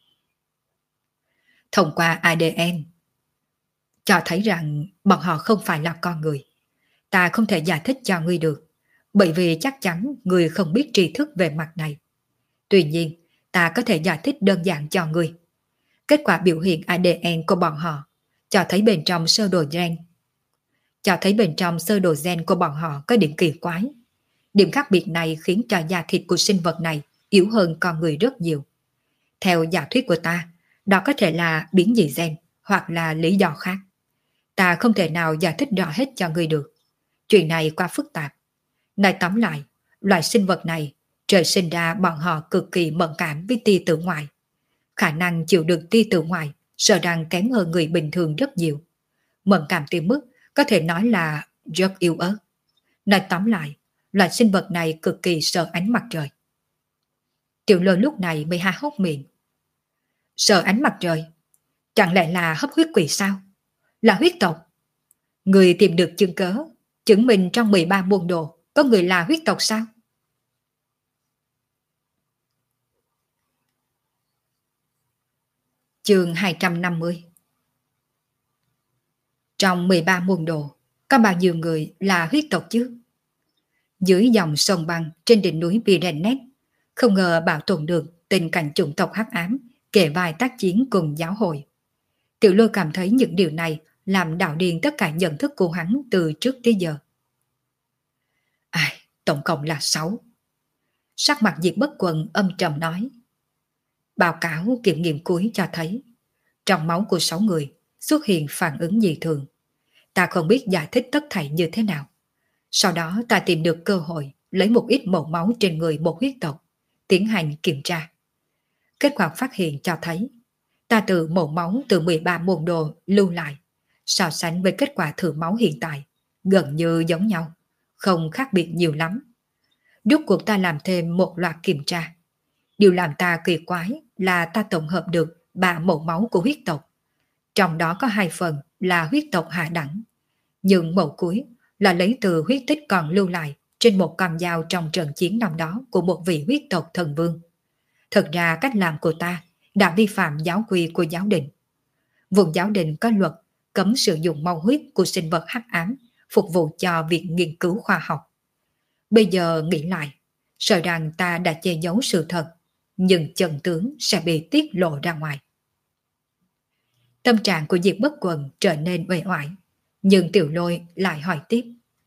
Speaker 1: Thông qua ADN cho thấy rằng bọn họ không phải là con người. Ta không thể giải thích cho ngươi được, bởi vì chắc chắn ngươi không biết tri thức về mặt này. Tuy nhiên, ta có thể giải thích đơn giản cho ngươi. Kết quả biểu hiện ADN của bọn họ cho thấy bên trong sơ đồ gen của bọn họ có điểm kỳ quái. Điểm khác biệt này khiến cho da thịt của sinh vật này yếu hơn con người rất nhiều. Theo giả thuyết của ta, đó có thể là biến dị gen hoặc là lý do khác. Ta không thể nào giải thích rõ hết cho ngươi được. Chuyện này quá phức tạp. Nói tóm lại, loài sinh vật này trời sinh ra bọn họ cực kỳ mẫn cảm với tia tử ngoại. Khả năng chịu đựng tia tử ngoại sợ rằng kém hơn người bình thường rất nhiều. Mẫn cảm tới mức có thể nói là rất yếu ớt. Nói tóm lại, loài sinh vật này cực kỳ sợ ánh mặt trời. Tiểu Lôi lúc này mới há hốc miệng. Sợ ánh mặt trời? Chẳng lẽ là hấp huyết quỷ sao? Là huyết tộc? Người tìm được chứng cớ, chứng minh trong 13 môn đồ có người là huyết tộc sao? Chương 250. Trong 13 môn đồ, có bao nhiêu người là huyết tộc chứ? Dưới dòng sông băng trên đỉnh núi Pyrenees, không ngờ bảo tồn được tình cảnh chủng tộc hắc ám kể vai tác chiến cùng giáo hội. Tiểu Lôi cảm thấy những điều này làm đảo điên tất cả nhận thức của hắn từ trước tới giờ. Tổng cộng là 6. Sắc mặt Diệp Bất Quần âm trầm nói. Báo cáo kiểm nghiệm cuối cho thấy trong máu của 6 người xuất hiện phản ứng dị thường. Ta không biết giải thích tất thảy như thế nào. Sau đó ta tìm được cơ hội lấy một ít mẫu máu trên người một huyết tộc, tiến hành kiểm tra. Kết quả phát hiện cho thấy ta từ mẫu máu từ 13 môn đồ lưu lại, so sánh với kết quả thử máu hiện tại, gần như giống nhau, không khác biệt nhiều lắm. Rốt cuộc ta làm thêm một loạt kiểm tra. Điều làm ta kỳ quái là ta tổng hợp được 3 mẫu máu của huyết tộc. Trong đó có 2 phần là huyết tộc hạ đẳng. Nhưng mẫu cuối là lấy từ huyết tích còn lưu lại trên một con dao trong trận chiến năm đó của một vị huyết tộc thần vương. Thật ra cách làm của ta đã vi phạm giáo quy của giáo đình. Vùng giáo đình có luật cấm sử dụng máu huyết của sinh vật hắc ám phục vụ cho việc nghiên cứu khoa học. Bây giờ nghĩ lại, sợ rằng ta đã che giấu sự thật, nhưng chân tướng sẽ bị tiết lộ ra ngoài. Tâm trạng của Diệp Bất Quần trở nên uể oải, nhưng Tiểu Lôi lại hỏi tiếp.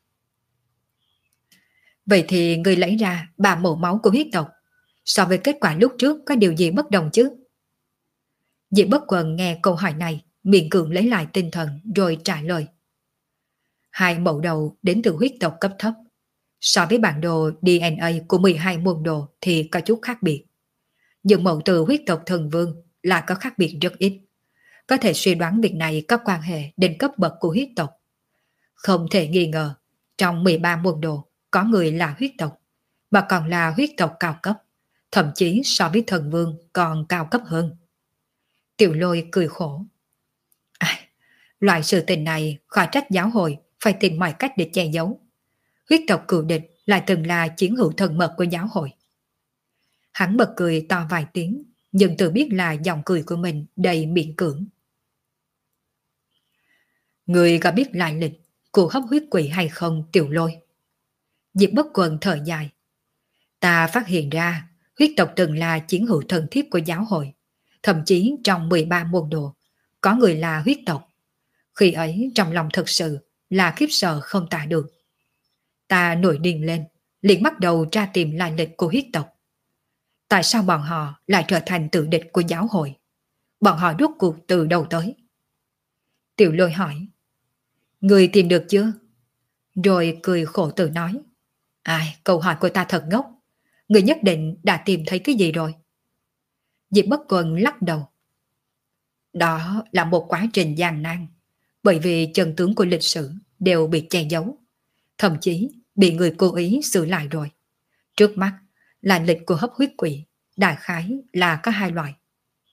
Speaker 1: Vậy thì người lấy ra 3 mẫu máu của huyết tộc, so với kết quả lúc trước có điều gì bất đồng chứ? Diệp Bất Quần nghe câu hỏi này, miễn cưỡng lấy lại tinh thần rồi trả lời. 2 mẫu đầu đến từ huyết tộc cấp thấp. So với bản đồ DNA của 12 môn đồ thì có chút khác biệt. Nhưng mẫu từ huyết tộc thần vương là có khác biệt rất ít. Có thể suy đoán việc này có quan hệ đến cấp bậc của huyết tộc. Không thể nghi ngờ, trong 13 môn đồ có người là huyết tộc, mà còn là huyết tộc cao cấp, thậm chí so với thần vương còn cao cấp hơn. Tiểu Lôi cười khổ. Loại sự tình này khỏi trách giáo hội phải tìm mọi cách để che giấu. Huyết tộc cựu địch lại từng là chiến hữu thần mật của giáo hội. Hắn bật cười to vài tiếng, nhưng tự biết là giọng cười của mình đầy miễn cưỡng. Người có biết lại lịch của hấp huyết quỷ hay không, Tiểu Lôi? Diệp Bất Quần thở dài. Ta phát hiện ra huyết tộc từng là chiến hữu thần thiết của giáo hội, thậm chí trong 13 môn đồ có người là huyết tộc. Khi ấy trong lòng thật sự là khiếp sợ không tả được. Ta nổi điên lên, liền bắt đầu tra tìm lại lịch của huyết tộc. Tại sao bọn họ lại trở thành tử địch của giáo hội? Bọn họ rốt cuộc từ đâu tới? Tiểu Lôi hỏi. Người tìm được chưa? Rồi cười khổ tự nói. Câu hỏi của ta thật ngốc. Người nhất định đã tìm thấy cái gì rồi? Diệp Bất Quần lắc đầu. Đó là một quá trình gian nan, bởi vì chân tướng của lịch sử đều bị che giấu, thậm chí bị người cố ý sửa lại rồi. Trước mắt là lịch của hấp huyết quỷ, đại khái là có 2 loại.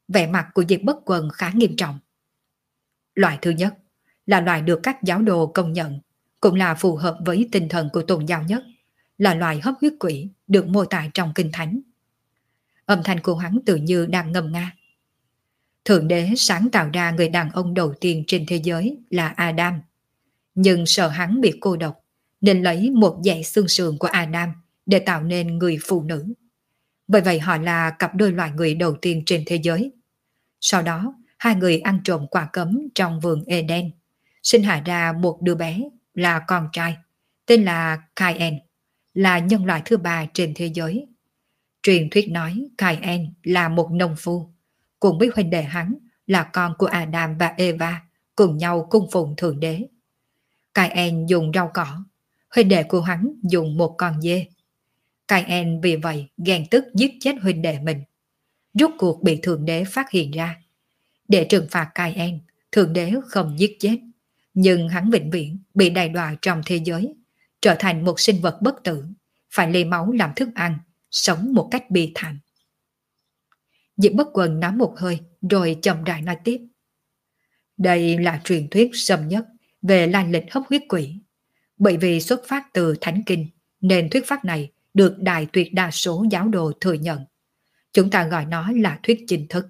Speaker 1: Vẻ mặt của Diệp Bất Quần khá nghiêm trọng. Loại thứ nhất là loại được các giáo đồ công nhận, cũng là phù hợp với tinh thần của tôn giáo nhất, là loại hấp huyết quỷ được mô tả trong kinh thánh. Âm thanh của hắn tự như đang ngâm nga. Thượng đế sáng tạo ra người đàn ông đầu tiên trên thế giới là Adam, nhưng sợ hắn bị cô độc nên lấy một dãy xương sườn của Adam để tạo nên người phụ nữ. Bởi vậy họ là cặp đôi loài người đầu tiên trên thế giới. Sau đó, hai người ăn trộm quả cấm trong vườn Eden, sinh hạ ra một đứa bé là con trai, tên là Cain, là nhân loại thứ ba trên thế giới. Truyền thuyết nói Cain là một nông phu, cùng với huynh đệ hắn là con của Adam và Eva, cùng nhau cung phụng Thượng Đế. Cain dùng rau cỏ, huynh đệ của hắn dùng một con dê. Cain vì vậy ghen tức giết chết huynh đệ mình. Rốt cuộc bị Thượng Đế phát hiện ra. Để trừng phạt Cain, Thượng Đế không giết chết, nhưng hắn vĩnh viễn bị đày đọa trong thế giới, trở thành một sinh vật bất tử, phải lấy máu làm thức ăn, sống một cách bi thảm. Diệp Bất Quần nói một hơi rồi chậm rãi nói tiếp. Đây là truyền thuyết sâm nhất về lai lịch hấp huyết quỷ. Bởi vì xuất phát từ Thánh Kinh nên thuyết pháp này được đại tuyệt đa số giáo đồ thừa nhận. Chúng ta gọi nó là thuyết chính thức.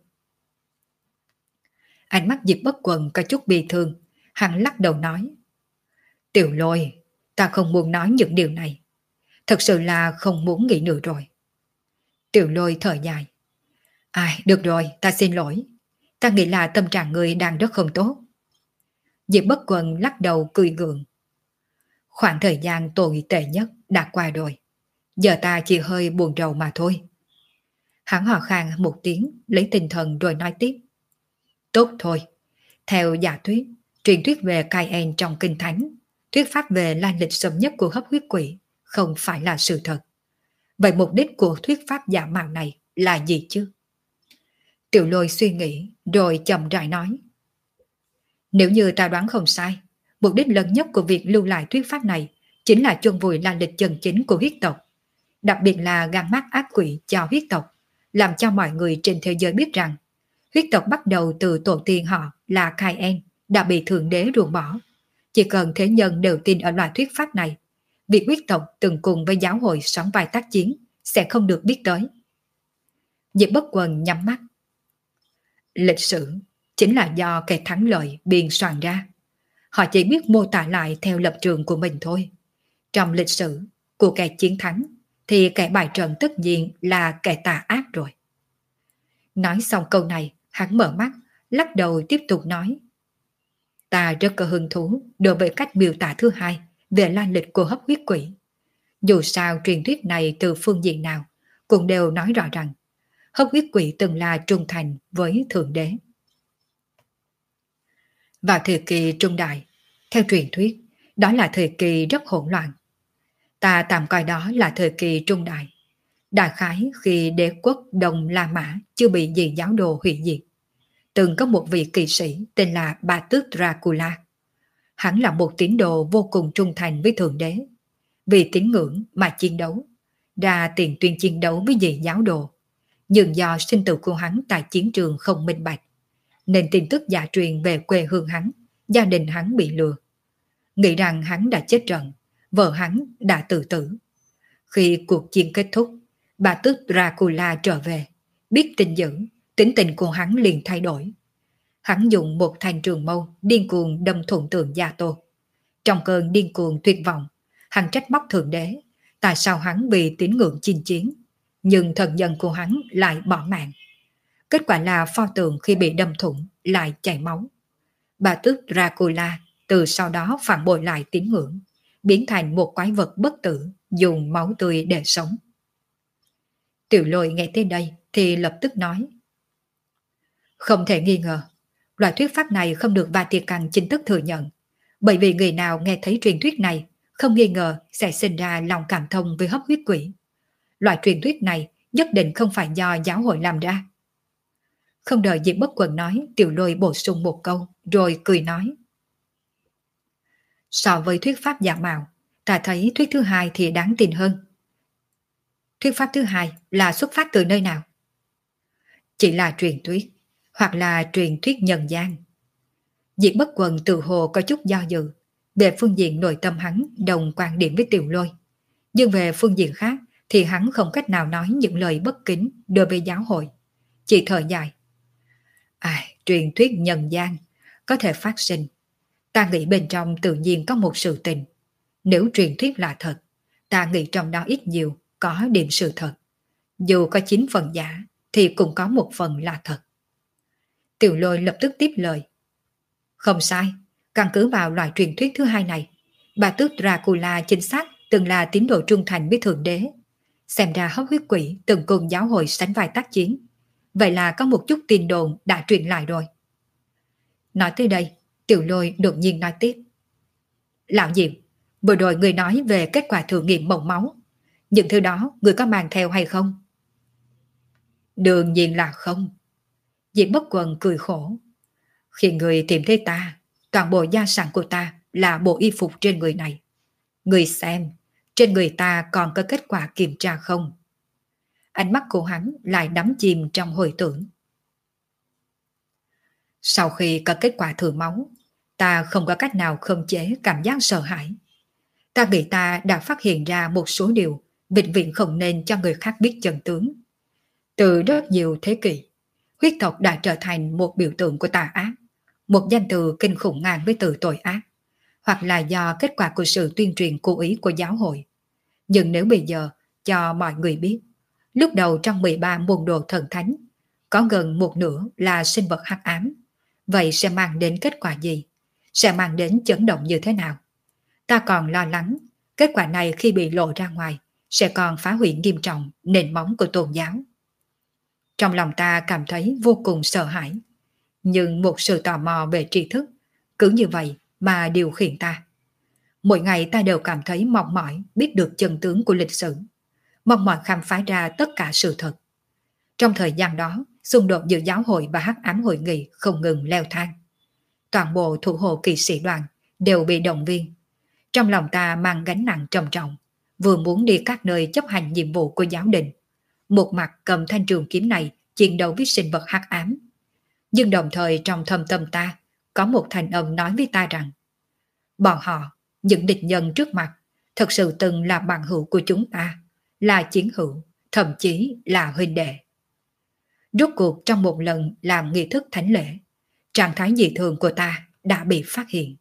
Speaker 1: Ánh mắt Diệp Bất Quần có chút bi thương, hắn lắc đầu nói. Tiểu Lôi, ta không muốn nói những điều này. Thật sự là không muốn nghĩ nữa rồi. Tiểu Lôi thở dài. Ai, được rồi, ta xin lỗi. Ta nghĩ là tâm trạng người đang rất không tốt. Diệp Bất Quần lắc đầu cười gượng. Khoảng thời gian tồi tệ nhất đã qua rồi. Giờ ta chỉ hơi buồn rầu mà thôi. Hắn hò khan một tiếng, lấy tinh thần rồi nói tiếp. Tốt thôi. Theo giả thuyết, truyền thuyết về Cain trong Kinh Thánh, thuyết pháp về lai lịch sớm nhất của hấp huyết quỷ không phải là sự thật. Vậy mục đích của thuyết pháp giả mạo này là gì chứ? Tiểu Lôi suy nghĩ rồi chậm rãi nói. Nếu như ta đoán không sai, mục đích lớn nhất của việc lưu lại thuyết pháp này chính là chôn vùi lai lịch chân chính của huyết tộc, đặc biệt là gắn mác ác quỷ cho huyết tộc, làm cho mọi người trên thế giới biết rằng huyết tộc bắt đầu từ tổ tiên họ là Cain đã bị Thượng Đế ruồng bỏ. Chỉ cần thế nhân đều tin ở loại thuyết pháp này, việc huyết tộc từng cùng với giáo hội sóng vai tác chiến sẽ không được biết tới. Diệp Bất Quần nhắm mắt. Lịch sử chính là do kẻ thắng lợi biên soạn ra. Họ chỉ biết mô tả lại theo lập trường của mình thôi. Trong lịch sử của kẻ chiến thắng thì kẻ bại trận tất nhiên là kẻ tà ác rồi. Nói xong câu này, hắn mở mắt, lắc đầu tiếp tục nói. Ta rất có hứng thú đối với cách miêu tả thứ hai về lai lịch của hấp huyết quỷ. Dù sao truyền thuyết này từ phương diện nào cũng đều nói rõ rằng hấp huyết quỷ từng là trung thành với Thượng Đế. Vào thời kỳ Trung Đại, theo truyền thuyết, đó là thời kỳ rất hỗn loạn. Ta tạm coi đó là thời kỳ Trung Đại. Đại khái khi đế quốc Đông La Mã chưa bị dị giáo đồ hủy diệt, từng có một vị kỵ sĩ tên là Ba Tước Dracula. Hắn là một tín đồ vô cùng trung thành với Thượng Đế. Vì tín ngưỡng mà chiến đấu, ra tiền tuyên chiến đấu với dị giáo đồ. Nhưng do sinh tử của hắn tại chiến trường không minh bạch, nên tin tức giả truyền về quê hương hắn, gia đình hắn bị lừa. Nghĩ rằng hắn đã chết trận, vợ hắn đã tự tử. Khi cuộc chiến kết thúc, Bà Tước Dracula trở về, biết tin dữ, tính tình của hắn liền thay đổi. Hắn dùng một thanh trường mâu điên cuồng đâm thủng tường Gia Tô. Trong cơn điên cuồng tuyệt vọng, hắn trách móc Thượng Đế, tại sao hắn vì tín ngưỡng chinh chiến, nhưng thần nhân của hắn lại bỏ mạng. Kết quả là pho tượng khi bị đâm thủng lại chảy máu. Bà Tước Dracula từ sau đó phản bội lại tín ngưỡng, biến thành một quái vật bất tử, dùng máu tươi để sống. Tiểu Lôi nghe tới đây thì lập tức nói. Không thể nghi ngờ, loại thuyết pháp này không được Vatican chính thức thừa nhận, bởi vì người nào nghe thấy truyền thuyết này không nghi ngờ sẽ sinh ra lòng cảm thông với hấp huyết quỷ. Loại truyền thuyết này nhất định không phải do giáo hội làm ra. Không đợi Diệp Bất Quần nói, Tiểu Lôi bổ sung một câu rồi cười nói. So với thuyết pháp giả mạo, ta thấy thuyết thứ hai thì đáng tin hơn. Thuyết pháp thứ hai là xuất phát từ nơi nào? Chỉ là truyền thuyết, hoặc là truyền thuyết nhân gian. Diệp Bất Quần tự hồ có chút do dự. Về phương diện nội tâm hắn đồng quan điểm với Tiểu Lôi. Nhưng về phương diện khác thì hắn không cách nào nói những lời bất kính đối với giáo hội. Chỉ thở dài. Truyền thuyết nhân gian có thể phát sinh. Ta nghĩ bên trong tự nhiên có một sự tình. Nếu truyền thuyết là thật, ta nghĩ trong đó ít nhiều có điểm sự thật. Dù có 9 phần giả thì cũng có một phần là thật. Tiểu Lôi lập tức tiếp lời. Không sai, căn cứ vào loại truyền thuyết thứ hai này, bà tước Dracula chính xác từng là tín đồ trung thành với Thượng Đế. Xem ra hấp huyết quỷ từng cùng giáo hội sánh vai tác chiến. Vậy là có một chút tin đồn đã truyền lại rồi. Nói tới đây, Tiểu Lôi đột nhiên nói tiếp. Lão Diệm, vừa rồi người nói về kết quả thử nghiệm mẫu máu. Những thứ đó người có mang theo hay không? Đương nhiên là không. Diệp Bất Quần cười khổ. Khi người tìm thấy ta, toàn bộ gia sản của ta là bộ y phục trên người này. Người xem, trên người ta còn có kết quả kiểm tra không? Ánh mắt của hắn lại đắm chìm trong hồi tưởng. Sau khi có kết quả thử máu, ta không có cách nào khống chế cảm giác sợ hãi. Ta nghĩ ta đã phát hiện ra một số điều vĩnh viễn không nên cho người khác biết chân tướng. Từ rất nhiều thế kỷ, huyết tộc đã trở thành một biểu tượng của tà ác, một danh từ kinh khủng ngang với từ tội ác, hoặc là do kết quả của sự tuyên truyền cố ý của giáo hội. Nhưng nếu bây giờ cho mọi người biết, lúc đầu trong 13 môn đồ thần thánh, có gần một nửa là sinh vật hắc ám, vậy sẽ mang đến kết quả gì? Sẽ mang đến chấn động như thế nào? Ta còn lo lắng, kết quả này khi bị lộ ra ngoài, sẽ còn phá hủy nghiêm trọng nền móng của tôn giáo. Trong lòng ta cảm thấy vô cùng sợ hãi, nhưng một sự tò mò về tri thức, cứ như vậy mà điều khiển ta. Mỗi ngày ta đều cảm thấy mong mỏi biết được chân tướng của lịch sử, mong mỏi khám phá ra tất cả sự thật. Trong thời gian đó, xung đột giữa giáo hội và hắc ám hội nghị không ngừng leo thang. Toàn bộ thủ hộ kỵ sĩ đoàn đều bị động viên. Trong lòng ta mang gánh nặng trầm trọng, vừa muốn đi các nơi chấp hành nhiệm vụ của giáo đình, một mặt cầm thanh trường kiếm này chiến đấu với sinh vật hắc ám. Nhưng đồng thời trong thâm tâm ta có một thanh âm nói với ta rằng bọn họ, những địch nhân trước mặt, thật sự từng là bằng hữu của chúng ta, là chiến hữu, thậm chí là huynh đệ. Rốt cuộc trong một lần làm nghi thức thánh lễ, trạng thái dị thường của ta đã bị phát hiện.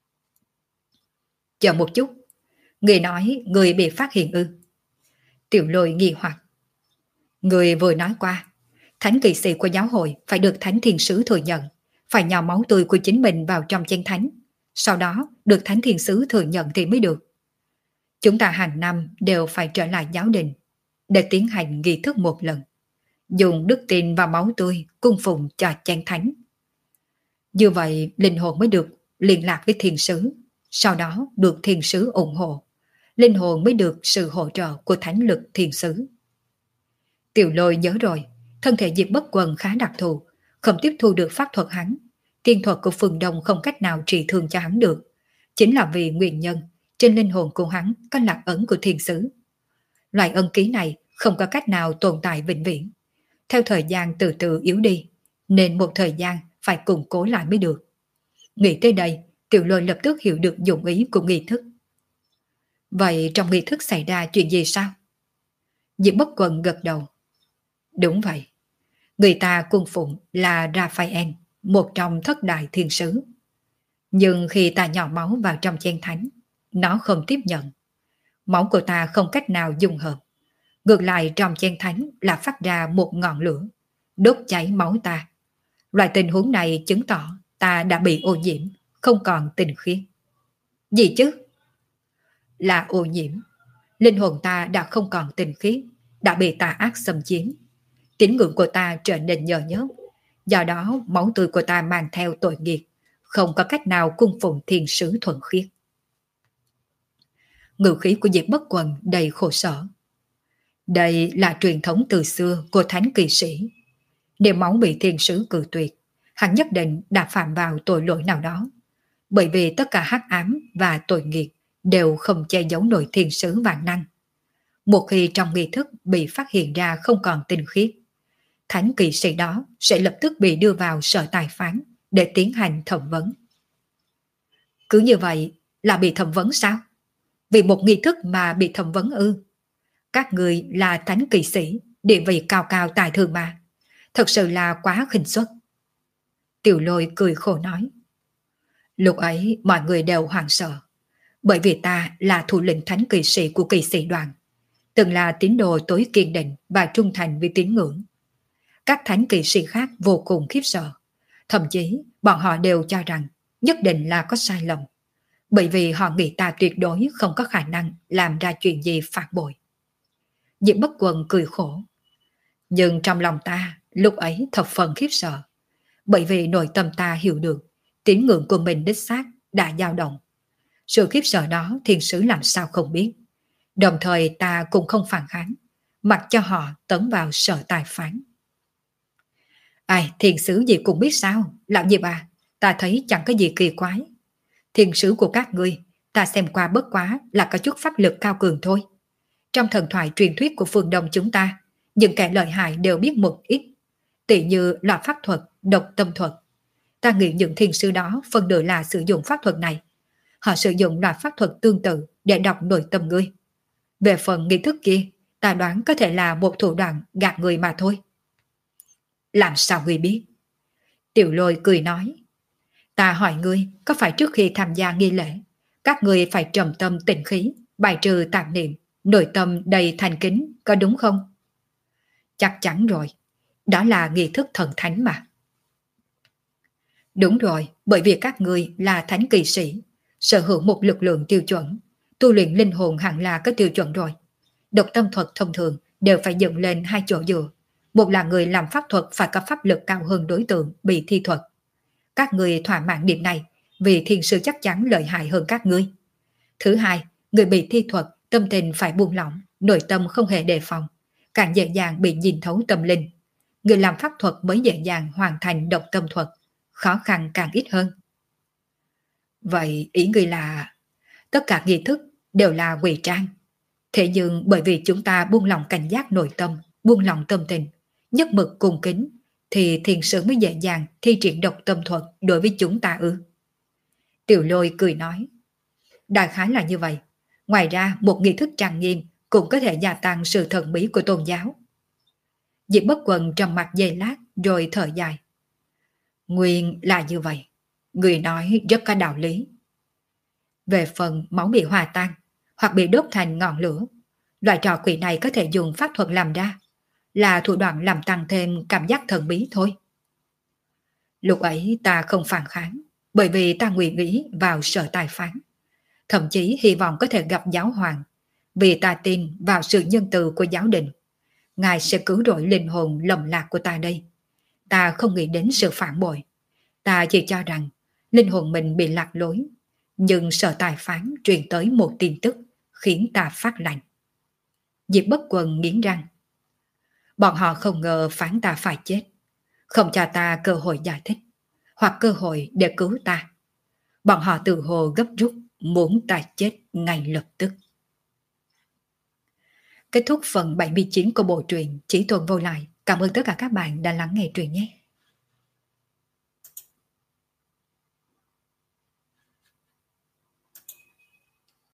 Speaker 1: Chờ một chút, người nói người bị phát hiện ư? Tiểu Lôi nghi hoặc. Người vừa nói qua, thánh kỵ sĩ của giáo hội phải được thánh thiên sứ thừa nhận, phải nhào máu tươi của chính mình vào trong chén thánh, sau đó được thánh thiên sứ thừa nhận thì mới được. Chúng ta hàng năm đều phải trở lại giáo đình để tiến hành nghi thức một lần, dùng đức tin và máu tươi cung phụng cho chén thánh. Như vậy linh hồn mới được liên lạc với thiên sứ, sau đó được thiên sứ ủng hộ, linh hồn mới được sự hỗ trợ của thánh lực thiên sứ. Tiểu Lôi nhớ rồi, thân thể Diệp Bất Quần khá đặc thù, không tiếp thu được pháp thuật hắn. Tiên thuật của Phương Đông không cách nào trị thương cho hắn được, chính là vì nguyên nhân trên linh hồn của hắn có lạc ấn của thiên sứ. Loại ân ký này không có cách nào tồn tại vĩnh viễn, theo thời gian từ từ yếu đi, nên một thời gian phải củng cố lại mới được. Nghĩ tới đây, Tiểu Lôi lập tức hiểu được dụng ý của nghi thức. Vậy trong nghi thức xảy ra chuyện gì sao? Diệp Bất Quần gật đầu. Đúng vậy, người ta cung phụng là Raphael, một trong thất đại thiên sứ. Nhưng khi ta nhỏ máu vào trong chén thánh, nó không tiếp nhận. Máu của ta không cách nào dung hợp. Ngược lại trong chén thánh là phát ra một ngọn lửa, đốt cháy máu ta. Loại tình huống này chứng tỏ ta đã bị ô nhiễm, không còn tinh khiết. Gì chứ? Là ô nhiễm. Linh hồn ta đã không còn tinh khiết, đã bị tà ác xâm chiếm. Tín ngưỡng của ta trở nên nhờ nhớt. Do đó máu tươi của ta mang theo tội nghiệp, không có cách nào cung phụng thiên sứ thuần khiết. Ngữ khí của Diệp Bất Quần đầy khổ sở. Đây là truyền thống từ xưa của thánh kỵ sĩ. Nếu máu bị thiên sứ cự tuyệt, hắn nhất định đã phạm vào tội lỗi nào đó. Bởi vì tất cả hắc ám và tội nghiệp đều không che giấu nổi thiên sứ vạn năng. Một khi trong nghi thức bị phát hiện ra không còn tinh khiết, thánh kỵ sĩ đó sẽ lập tức bị đưa vào sở tài phán để tiến hành thẩm vấn. Cứ như vậy là bị thẩm vấn sao? Vì một nghi thức mà bị thẩm vấn ư? Các người là thánh kỵ sĩ, địa vị cao cao tài thượng mà. Thật sự là quá khinh suất. Tiểu Lôi cười khổ nói. Lúc ấy mọi người đều hoảng sợ, bởi vì ta là thủ lĩnh thánh kỵ sĩ của kỵ sĩ đoàn, từng là tín đồ tối kiên định và trung thành với tín ngưỡng. Các thánh kỵ sĩ khác vô cùng khiếp sợ, thậm chí bọn họ đều cho rằng nhất định là có sai lầm, bởi vì họ nghĩ ta tuyệt đối không có khả năng làm ra chuyện gì phản bội. Diệp Bất Quần cười khổ. Nhưng trong lòng ta lúc ấy thập phần khiếp sợ, bởi vì nội tâm ta hiểu được tín ngưỡng của mình đích xác đã dao động. Sự khiếp sợ đó thiên sứ làm sao không biết. Đồng thời ta cũng không phản kháng, mặc cho họ tấn vào sở tài phán. Ai, thiên sứ gì cũng biết sao, lão Diệp à, ta thấy chẳng có gì kỳ quái. Thiên sứ của các ngươi, ta xem qua bất quá là có chút pháp lực cao cường thôi. Trong thần thoại truyền thuyết của phương Đông chúng ta, những kẻ lợi hại đều biết một ít, tỉ như loại pháp thuật, độc tâm thuật. Ta nghĩ những thiên sứ đó phần nửa là sử dụng pháp thuật này. Họ sử dụng loại pháp thuật tương tự để đọc nội tâm ngươi. Về phần nghi thức kia, ta đoán có thể là một thủ đoạn gạt người mà thôi. Làm sao ngươi biết? Tiểu Lôi cười nói. Ta hỏi ngươi, có phải trước khi tham gia nghi lễ, các ngươi phải trầm tâm tịnh khí, bài trừ tạp niệm, nội tâm đầy thành kính, có đúng không? Chắc chắn rồi, đó là nghi thức thần thánh mà. Đúng rồi, bởi vì các ngươi là thánh kỵ sĩ, sở hữu một lực lượng tiêu chuẩn, tu luyện linh hồn hẳn là có tiêu chuẩn rồi. Độc tâm thuật thông thường đều phải dựng lên hai chỗ dựa. Một là người làm pháp thuật phải có pháp lực cao hơn đối tượng bị thi thuật. Các người thỏa mãn điểm này vì thiên sư chắc chắn lợi hại hơn các ngươi. Thứ hai, người bị thi thuật tâm tình phải buông lỏng, nội tâm không hề đề phòng, càng dễ dàng bị nhìn thấu tâm linh. Người làm pháp thuật mới dễ dàng hoàn thành độc tâm thuật, khó khăn càng ít hơn. Vậy ý người là tất cả nghi thức đều là ngụy trang. Thế nhưng bởi vì chúng ta buông lòng cảnh giác nội tâm, buông lòng tâm tình, nhất mực cung kính, thì thiền sư mới dễ dàng thi triển độc tâm thuật đối với chúng ta ư? Tiểu Lôi cười nói. Đại khái là như vậy. Ngoài ra một nghi thức trang nghiêm cũng có thể gia tăng sự thần bí của tôn giáo. Diệp Bất Quần trầm mặt giây lát rồi thở dài. Nguyên là như vậy. Người nói rất có đạo lý. Về phần máu bị hòa tan hoặc bị đốt thành ngọn lửa, loại trò quỷ này có thể dùng pháp thuật làm ra, là thủ đoạn làm tăng thêm cảm giác thần bí thôi. Lúc ấy ta không phản kháng, bởi vì ta nguyện nghĩ vào sở tài phán, thậm chí hy vọng có thể gặp giáo hoàng, vì ta tin vào sự nhân từ của giáo đình. Ngài sẽ cứu rỗi linh hồn lầm lạc của ta đây. Ta không nghĩ đến sự phản bội. Ta chỉ cho rằng linh hồn mình bị lạc lối, nhưng sở tài phán truyền tới một tin tức khiến ta phát lạnh. Diệp Bất Quần nghiến răng. Bọn họ không ngờ phán ta phải chết, không cho ta cơ hội giải thích, hoặc cơ hội để cứu ta. Bọn họ tự hồ gấp rút muốn ta chết ngay lập tức. Kết thúc phần 79 của bộ truyện Chỉ Tuần Vô Lại. Cảm ơn tất cả các bạn đã lắng nghe truyện nhé.